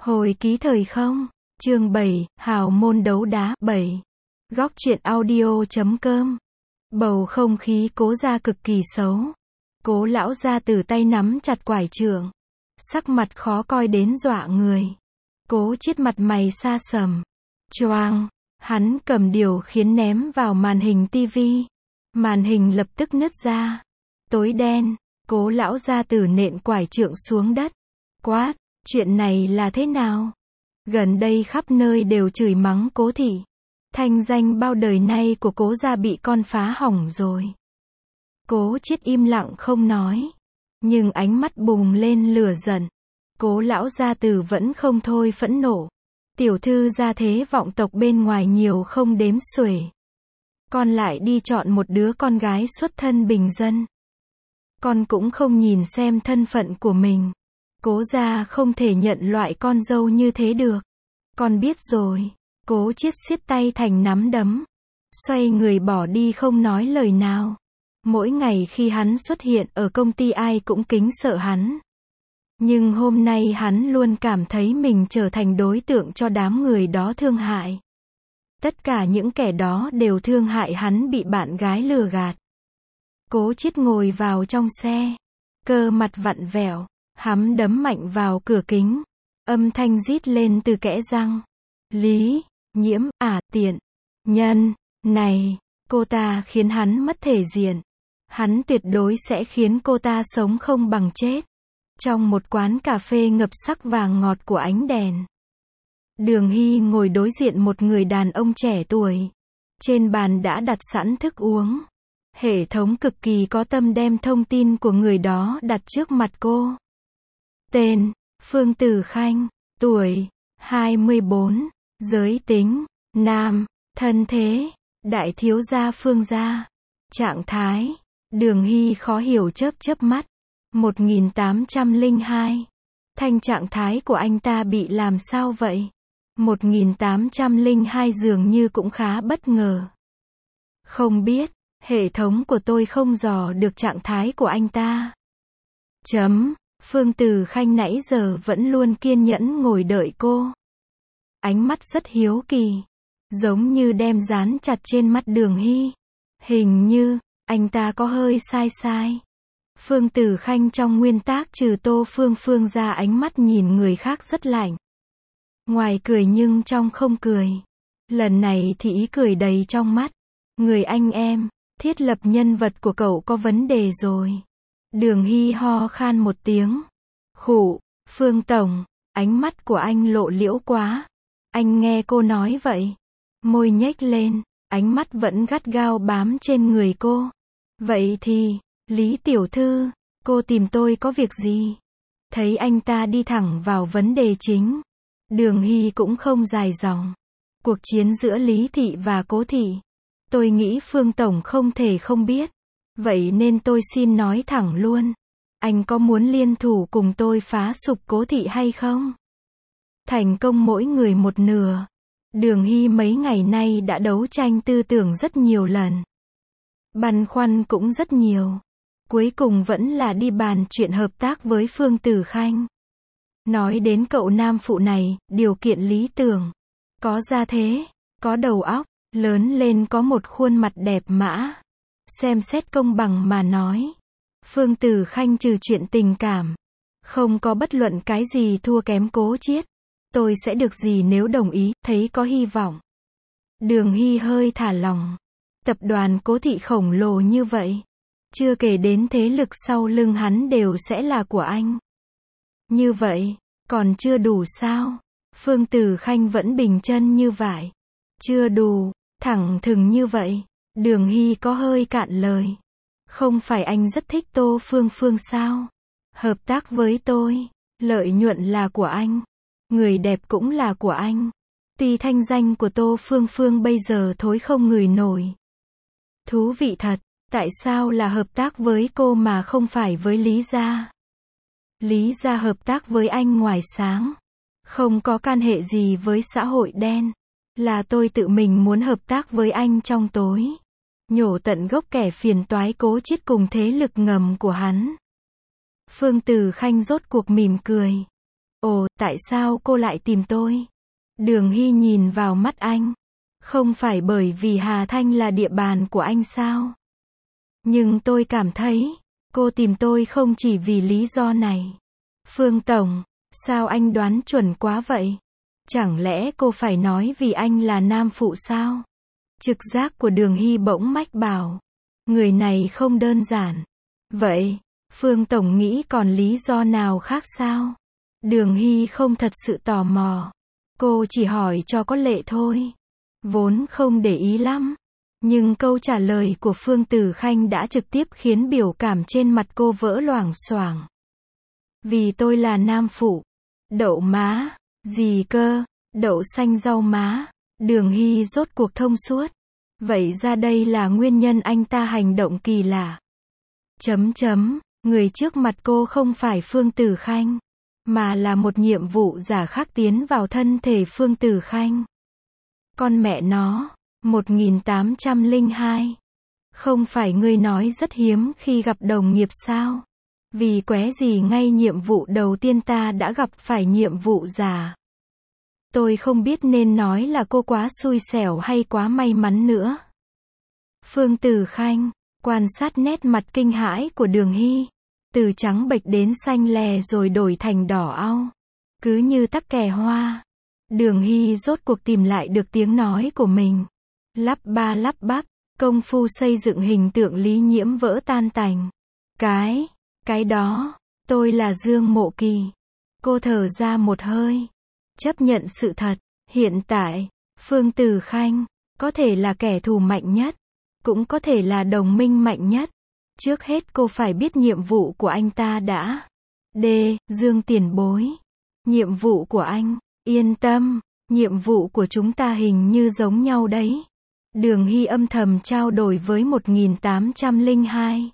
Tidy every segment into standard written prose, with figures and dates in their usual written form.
Hồi ký thời không, chương 7, hào môn đấu đá, 7. Góc truyện audio.com. Bầu không khí Cố gia cực kỳ xấu. Cố lão gia Tử tay nắm chặt quải trượng, sắc mặt khó coi đến dọa người. Cố Chiết mặt mày xa sầm. Choang, hắn cầm điều khiển ném vào màn hình tivi. Màn hình lập tức nứt ra. Tối đen, Cố lão gia Tử nện quải trượng xuống đất. Quát, chuyện này là thế nào? Gần đây khắp nơi đều chửi mắng Cố thị. Thanh danh bao đời nay của Cố gia bị con phá hỏng rồi. Cố Chiết im lặng không nói, nhưng ánh mắt bùng lên lửa giận. Cố lão gia Tử vẫn không thôi phẫn nộ. Tiểu thư gia thế vọng tộc bên ngoài nhiều không đếm xuể. Con lại đi chọn một đứa con gái xuất thân bình dân. Con cũng không nhìn xem thân phận của mình. Cố gia không thể nhận loại con dâu như thế được. Con biết rồi. Cố Chiết siết tay thành nắm đấm, xoay người bỏ đi không nói lời nào. Mỗi ngày khi hắn xuất hiện ở công ty ai cũng kính sợ hắn. Nhưng hôm nay hắn luôn cảm thấy mình trở thành đối tượng cho đám người đó thương hại. Tất cả những kẻ đó đều thương hại hắn bị bạn gái lừa gạt. Cố Chiết ngồi vào trong xe, cơ mặt vặn vẹo, hắn đấm mạnh vào cửa kính. Âm thanh rít lên từ kẽ răng. Lý Nhiễm, tiện nhân này, cô ta khiến hắn mất thể diện. Hắn tuyệt đối sẽ khiến cô ta sống không bằng chết. Trong một quán cà phê ngập sắc vàng ngọt của ánh đèn, Đường Hy ngồi đối diện một người đàn ông trẻ tuổi. Trên bàn đã đặt sẵn thức uống. Hệ thống cực kỳ có tâm đem thông tin của người đó đặt trước mặt cô. Tên, Phương Tử Khanh, tuổi, 24, giới tính, nam, thân thế, đại thiếu gia Phương gia. Trạng thái, Đường Hy khó hiểu chớp mắt. 1802. Thanh trạng thái của anh ta bị làm sao vậy? 1802 dường như cũng khá bất ngờ. Không biết, hệ thống của tôi không dò được trạng thái của anh ta. Phương Tử Khanh nãy giờ vẫn luôn kiên nhẫn ngồi đợi cô. Ánh mắt rất hiếu kỳ, giống như đem dán chặt trên mắt Đường Hy. Hình như, anh ta có hơi sai. Phương Tử Khanh trong nguyên tác trừ Tô Phương ra ánh mắt nhìn người khác rất lạnh. Ngoài cười nhưng trong không cười. Lần này thì ý cười đầy trong mắt. Người anh em, thiết lập nhân vật của cậu có vấn đề rồi. Đường Hy ho khan một tiếng. Khụ, Phương Tổng, ánh mắt của anh lộ liễu quá. Anh nghe cô nói vậy. Môi nhếch lên, ánh mắt vẫn gắt gao bám trên người cô. Vậy thì, Lý tiểu thư, cô tìm tôi có việc gì? Thấy anh ta đi thẳng vào vấn đề chính. Đường Hy cũng không dài dòng. Cuộc chiến giữa Lý thị và Cố thị, tôi nghĩ Phương Tổng không thể không biết. Vậy nên tôi xin nói thẳng luôn. Anh có muốn liên thủ cùng tôi phá sụp Cố thị hay không? Thành công mỗi người một nửa. Đường Hy mấy ngày nay đã đấu tranh tư tưởng rất nhiều lần. Băn khoăn cũng rất nhiều. Cuối cùng vẫn là đi bàn chuyện hợp tác với Phương Tử Khanh. Nói đến cậu nam phụ này, điều kiện lý tưởng. Có gia thế, có đầu óc, lớn lên có một khuôn mặt đẹp mã. Xem xét công bằng mà nói. Phương Tử Khanh trừ chuyện tình cảm, không có bất luận cái gì thua kém Cố Chiết. Tôi sẽ được gì nếu đồng ý, thấy có hy vọng. Đường Hy hơi thả lỏng. Tập đoàn Cố thị khổng lồ như vậy. Chưa kể đến thế lực sau lưng hắn đều sẽ là của anh. Như vậy, còn chưa đủ sao? Phương Tử Khanh vẫn bình chân như vậy. Chưa đủ, thẳng thừng như vậy. Đường Hy có hơi cạn lời. Không phải anh rất thích Tô Phương sao? Hợp tác với tôi, lợi nhuận là của anh. Người đẹp cũng là của anh. Tuy thanh danh của Tô Phương bây giờ thối không ngửi nổi. Thú vị thật, tại sao là hợp tác với cô mà không phải với Lý gia? Lý gia hợp tác với anh ngoài sáng. Không có can hệ gì với xã hội đen. Là tôi tự mình muốn hợp tác với anh trong tối. Nhổ tận gốc kẻ phiền toái Cố Chiết cùng thế lực ngầm của hắn. Phương Tử Khanh rốt cuộc mỉm cười. Ồ, tại sao cô lại tìm tôi? Đường Hy nhìn vào mắt anh. Không phải bởi vì Hà Thanh là địa bàn của anh sao? Nhưng tôi cảm thấy, cô tìm tôi không chỉ vì lý do này. Phương Tổng, sao anh đoán chuẩn quá vậy? Chẳng lẽ cô phải nói vì anh là nam phụ sao? Trực giác của Đường Hy bỗng mách bảo. Người này không đơn giản. Vậy, Phương Tổng nghĩ còn lý do nào khác sao? Đường Hy không thật sự tò mò. Cô chỉ hỏi cho có lệ thôi. Vốn không để ý lắm. Nhưng câu trả lời của Phương Tử Khanh đã trực tiếp khiến biểu cảm trên mặt cô vỡ loảng xoảng. Vì tôi là nam phụ. Đậu má. Gì cơ? Đậu xanh rau má. Đường Hy rốt cuộc thông suốt. Vậy ra đây là nguyên nhân anh ta hành động kỳ lạ. Người trước mặt cô không phải Phương Tử Khanh, mà là một nhiệm vụ giả khác tiến vào thân thể Phương Tử Khanh. Con mẹ nó, 1802. Không phải ngươi nói rất hiếm khi gặp đồng nghiệp sao? Vì qué gì ngay nhiệm vụ đầu tiên ta đã gặp phải nhiệm vụ giả. Tôi không biết nên nói là cô quá xui xẻo hay quá may mắn nữa. Phương Tử Khanh quan sát nét mặt kinh hãi của Đường Hy, từ trắng bệch đến xanh lè rồi đổi thành đỏ au, cứ như tắc kè hoa. Đường Hy rốt cuộc tìm lại được tiếng nói của mình. Lắp ba lắp bắp, công phu xây dựng hình tượng Lý Nhiễm vỡ tan tành. Cái đó, tôi là Dương Mộ Kỳ. Cô thở ra một hơi, chấp nhận sự thật, hiện tại, Phương Tử Khanh có thể là kẻ thù mạnh nhất, cũng có thể là đồng minh mạnh nhất. Trước hết cô phải biết nhiệm vụ của anh ta đã. Dương tiền bối. Nhiệm vụ của anh, yên tâm, nhiệm vụ của chúng ta hình như giống nhau đấy. Đường Hy âm thầm trao đổi với 1802.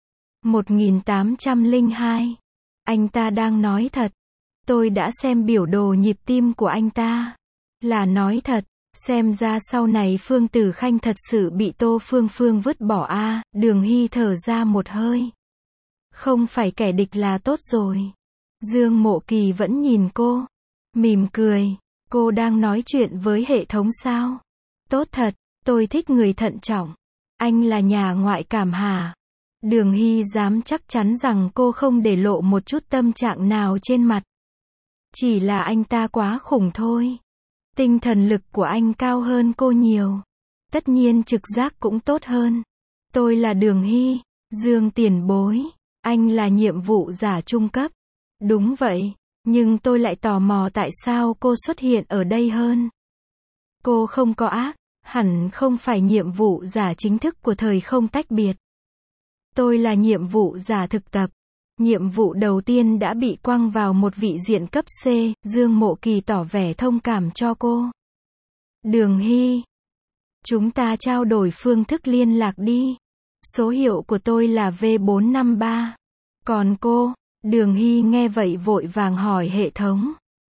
1802. Anh ta đang nói thật. Tôi đã xem biểu đồ nhịp tim của anh ta. Là nói thật. Xem ra sau này Phương Tử Khanh thật sự bị Tô Phương Phương vứt bỏ a. Đường Hy thở ra một hơi. Không phải kẻ địch là tốt rồi. Dương Mộ Kỳ vẫn nhìn cô, mỉm cười. Cô đang nói chuyện với hệ thống sao? Tốt thật, tôi thích người thận trọng. Anh là nhà ngoại cảm hả? Đường Hy dám chắc chắn rằng cô không để lộ một chút tâm trạng nào trên mặt. Chỉ là anh ta quá khủng thôi. Tinh thần lực của anh cao hơn cô nhiều. Tất nhiên trực giác cũng tốt hơn. Tôi là Đường Hy, Dương tiền bối. Anh là nhiệm vụ giả trung cấp. Đúng vậy, nhưng tôi lại tò mò tại sao cô xuất hiện ở đây hơn. Cô không có ác, hẳn không phải nhiệm vụ giả chính thức của thời không tách biệt. Tôi là nhiệm vụ giả thực tập. Nhiệm vụ đầu tiên đã bị quăng vào một vị diện cấp C, Dương Mộ Kỳ tỏ vẻ thông cảm cho cô. Đường Hy, chúng ta trao đổi phương thức liên lạc đi. Số hiệu của tôi là V453. Còn cô? Đường Hy nghe vậy vội vàng hỏi hệ thống.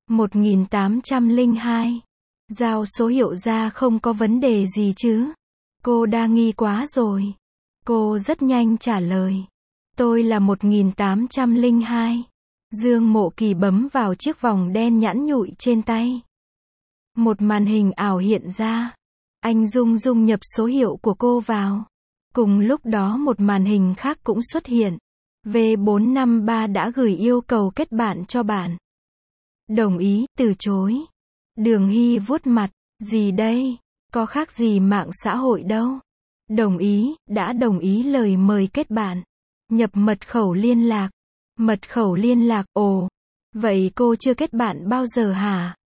1802. Giao số hiệu ra không có vấn đề gì chứ? Cô đa nghi quá rồi. Cô rất nhanh trả lời. Tôi là 1802. Dương Mộ Kỳ bấm vào chiếc vòng đen nhẵn nhụi trên tay. Một màn hình ảo hiện ra. Anh rung rung nhập số hiệu của cô vào. Cùng lúc đó một màn hình khác cũng xuất hiện. V453 đã gửi yêu cầu kết bạn cho bạn. Đồng ý, từ chối. Đường Hy vuốt mặt. Gì đây? Có khác gì mạng xã hội đâu. Đồng ý, đã đồng ý lời mời kết bạn. Nhập mật khẩu liên lạc. Mật khẩu liên lạc, ồ. Vậy cô chưa kết bạn bao giờ hả?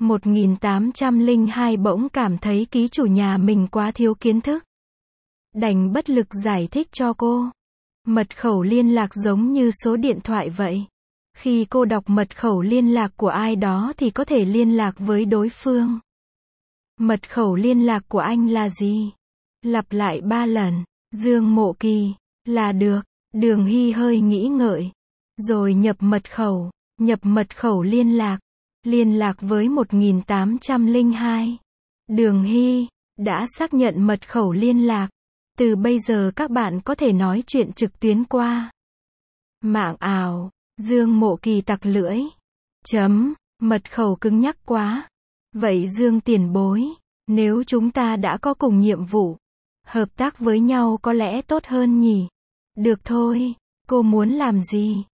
1802 bỗng cảm thấy ký chủ nhà mình quá thiếu kiến thức. Đành bất lực giải thích cho cô. Mật khẩu liên lạc giống như số điện thoại vậy. Khi cô đọc mật khẩu liên lạc của ai đó thì có thể liên lạc với đối phương. Mật khẩu liên lạc của anh là gì? Lặp lại 3 lần. Dương Mộ Kỳ. Là được. Đường Hy hơi nghĩ ngợi. Rồi nhập mật khẩu liên lạc. Liên lạc với 1802. Đường Hy đã xác nhận mật khẩu liên lạc. Từ bây giờ các bạn có thể nói chuyện trực tuyến qua mạng ảo. Dương Mộ Kỳ tặc lưỡi. Mật khẩu cứng nhắc quá. Vậy Dương tiền bối, nếu chúng ta đã có cùng nhiệm vụ, hợp tác với nhau có lẽ tốt hơn nhỉ? Được thôi, cô muốn làm gì?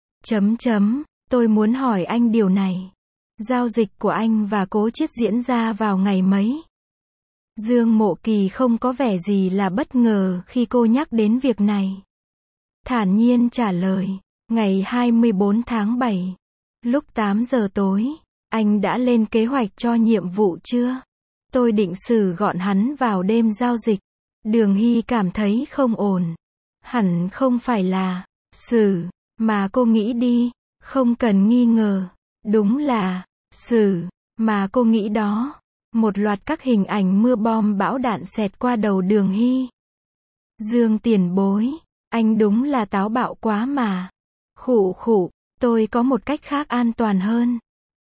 Tôi muốn hỏi anh điều này. Giao dịch của anh và Cố Chiết diễn ra vào ngày mấy? Dương Mộ Kỳ không có vẻ gì là bất ngờ khi cô nhắc đến việc này. Thản nhiên trả lời, ngày 24 tháng 7, lúc 8 giờ tối, anh đã lên kế hoạch cho nhiệm vụ chưa? Tôi định xử gọn hắn vào đêm giao dịch. Đường Hy cảm thấy không ổn. Hẳn không phải là xử, mà cô nghĩ đi, không cần nghi ngờ. Đúng là xử, mà cô nghĩ đó. Một loạt các hình ảnh mưa bom bão đạn xẹt qua đầu Đường Hy. Dương tiền bối, anh đúng là táo bạo quá mà. Khụ khụ, tôi có một cách khác an toàn hơn.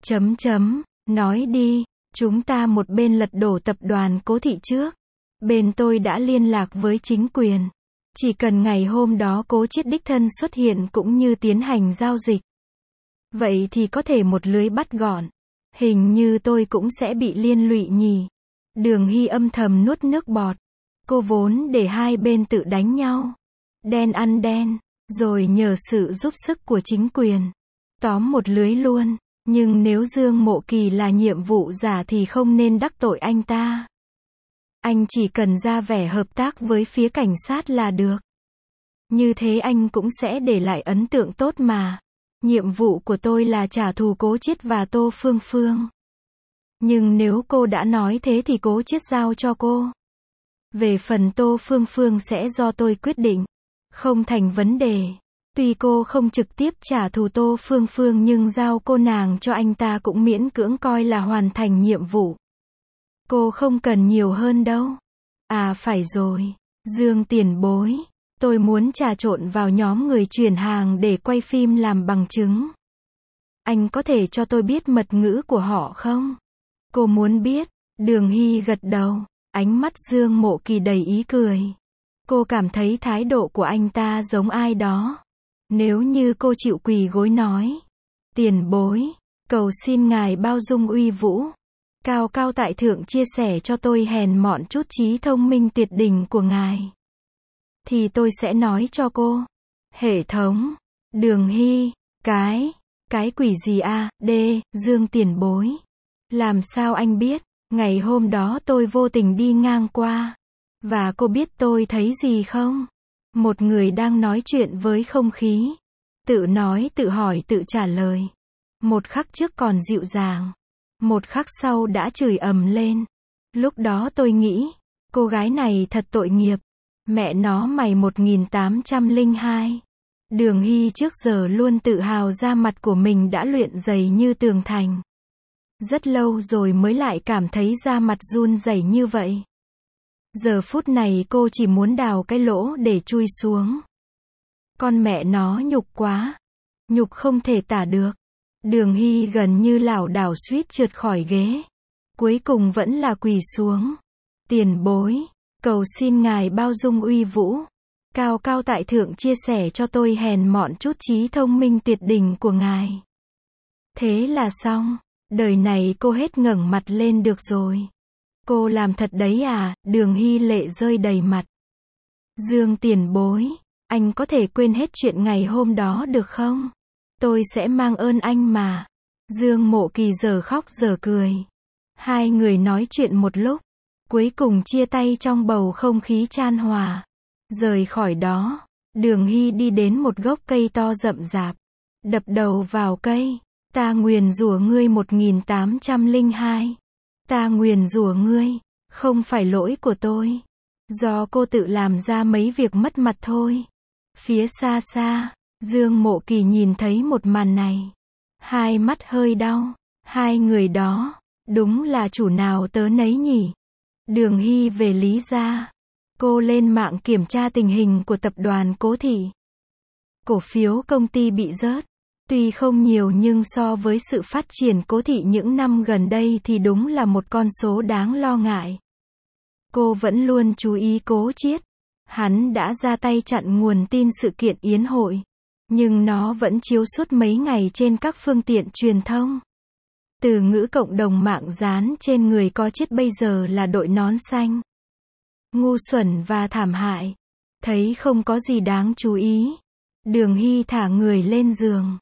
Nói đi, chúng ta một bên lật đổ tập đoàn Cố Thị trước. Bên tôi đã liên lạc với chính quyền. Chỉ cần ngày hôm đó Cố Chiết đích thân xuất hiện cũng như tiến hành giao dịch. Vậy thì có thể một lưới bắt gọn. Hình như tôi cũng sẽ bị liên lụy nhỉ. Đường Hy âm thầm nuốt nước bọt. Cô vốn để hai bên tự đánh nhau. Đen ăn đen. Rồi nhờ sự giúp sức của chính quyền. Tóm một lưới luôn. Nhưng nếu Dương Mộ Kỳ là nhiệm vụ giả thì không nên đắc tội anh ta. Anh chỉ cần ra vẻ hợp tác với phía cảnh sát là được. Như thế anh cũng sẽ để lại ấn tượng tốt mà. Nhiệm vụ của tôi là trả thù Cố Chiết và Tô Phương Phương. Nhưng nếu cô đã nói thế thì Cố Chiết giao cho cô. Về phần Tô Phương Phương sẽ do tôi quyết định. Không thành vấn đề. Tuy cô không trực tiếp trả thù Tô Phương Phương nhưng giao cô nàng cho anh ta cũng miễn cưỡng coi là hoàn thành nhiệm vụ. Cô không cần nhiều hơn đâu. À phải rồi, Dương tiền bối. Tôi muốn trà trộn vào nhóm người chuyển hàng để quay phim làm bằng chứng. Anh có thể cho tôi biết mật ngữ của họ không? Cô muốn biết. Đường Hy gật đầu. Ánh mắt Dương Mộ Kỳ đầy ý cười. Cô cảm thấy thái độ của anh ta giống ai đó. Nếu như cô chịu quỳ gối nói. Tiền bối, cầu xin ngài bao dung uy vũ. Cao cao tại thượng chia sẻ cho tôi hèn mọn chút trí thông minh tuyệt đỉnh của ngài. Thì tôi sẽ nói cho cô. Hệ thống. Đường Hy. Cái quỷ gì à? Dương tiền bối. Làm sao anh biết? Ngày hôm đó tôi vô tình đi ngang qua. Và cô biết tôi thấy gì không? Một người đang nói chuyện với không khí. Tự nói, tự hỏi, tự trả lời. Một khắc trước còn dịu dàng. Một khắc sau đã chửi ầm lên. Lúc đó tôi nghĩ, cô gái này thật tội nghiệp. Mẹ nó mày 1802. Đường Hy trước giờ luôn tự hào ra mặt của mình đã luyện dày như tường thành. Rất lâu rồi mới lại cảm thấy da mặt run rẩy như vậy. Giờ phút này cô chỉ muốn đào cái lỗ để chui xuống. Con mẹ nó nhục quá. Nhục không thể tả được. Đường Hy gần như lảo đảo suýt trượt khỏi ghế. Cuối cùng vẫn là quỳ xuống. Tiền bối, cầu xin ngài bao dung uy vũ. Cao cao tại thượng chia sẻ cho tôi hèn mọn chút trí thông minh tuyệt đỉnh của ngài. Thế là xong. Đời này cô hết ngẩng mặt lên được rồi. Cô làm thật đấy à? Đường Hy lệ rơi đầy mặt. Dương tiền bối, anh có thể quên hết chuyện ngày hôm đó được không? Tôi sẽ mang ơn anh mà. Dương Mộ Kỳ giờ khóc giờ cười. Hai người nói chuyện một lúc. Cuối cùng chia tay trong bầu không khí chan hòa. Rời khỏi đó, Đường Hy đi đến một gốc cây to rậm rạp. Đập đầu vào cây. Ta nguyền rủa ngươi 1802. Ta nguyền rủa ngươi. Không phải lỗi của tôi. Do cô tự làm ra mấy việc mất mặt thôi. Phía xa xa, Dương Mộ Kỳ nhìn thấy một màn này. Hai mắt hơi đau. Hai người đó, đúng là chủ nào tớ nấy nhỉ. Đường Hy về Lý gia. Cô lên mạng kiểm tra tình hình của tập đoàn Cố Thị. Cổ phiếu công ty bị rớt. Tuy không nhiều nhưng so với sự phát triển Cố Thị những năm gần đây thì đúng là một con số đáng lo ngại. Cô vẫn luôn chú ý Cố Chiết. Hắn đã ra tay chặn nguồn tin sự kiện yến hội. Nhưng nó vẫn chiếu suốt mấy ngày trên các phương tiện truyền thông. Từ ngữ cộng đồng mạng dán trên người có chết bây giờ là đội nón xanh. Ngu xuẩn và thảm hại. Thấy không có gì đáng chú ý. Đường Hy thả người lên giường.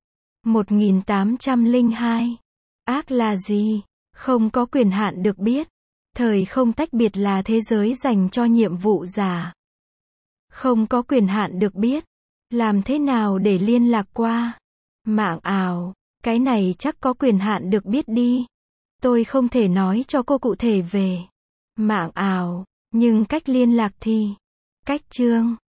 1802. Ác là gì? Không có quyền hạn được biết. Thời không tách biệt là thế giới dành cho nhiệm vụ giả. Không có quyền hạn được biết. Làm thế nào để liên lạc qua mạng ảo? Cái này chắc có quyền hạn được biết đi. Tôi không thể nói cho cô cụ thể về mạng ảo, nhưng cách liên lạc thì. Cách chương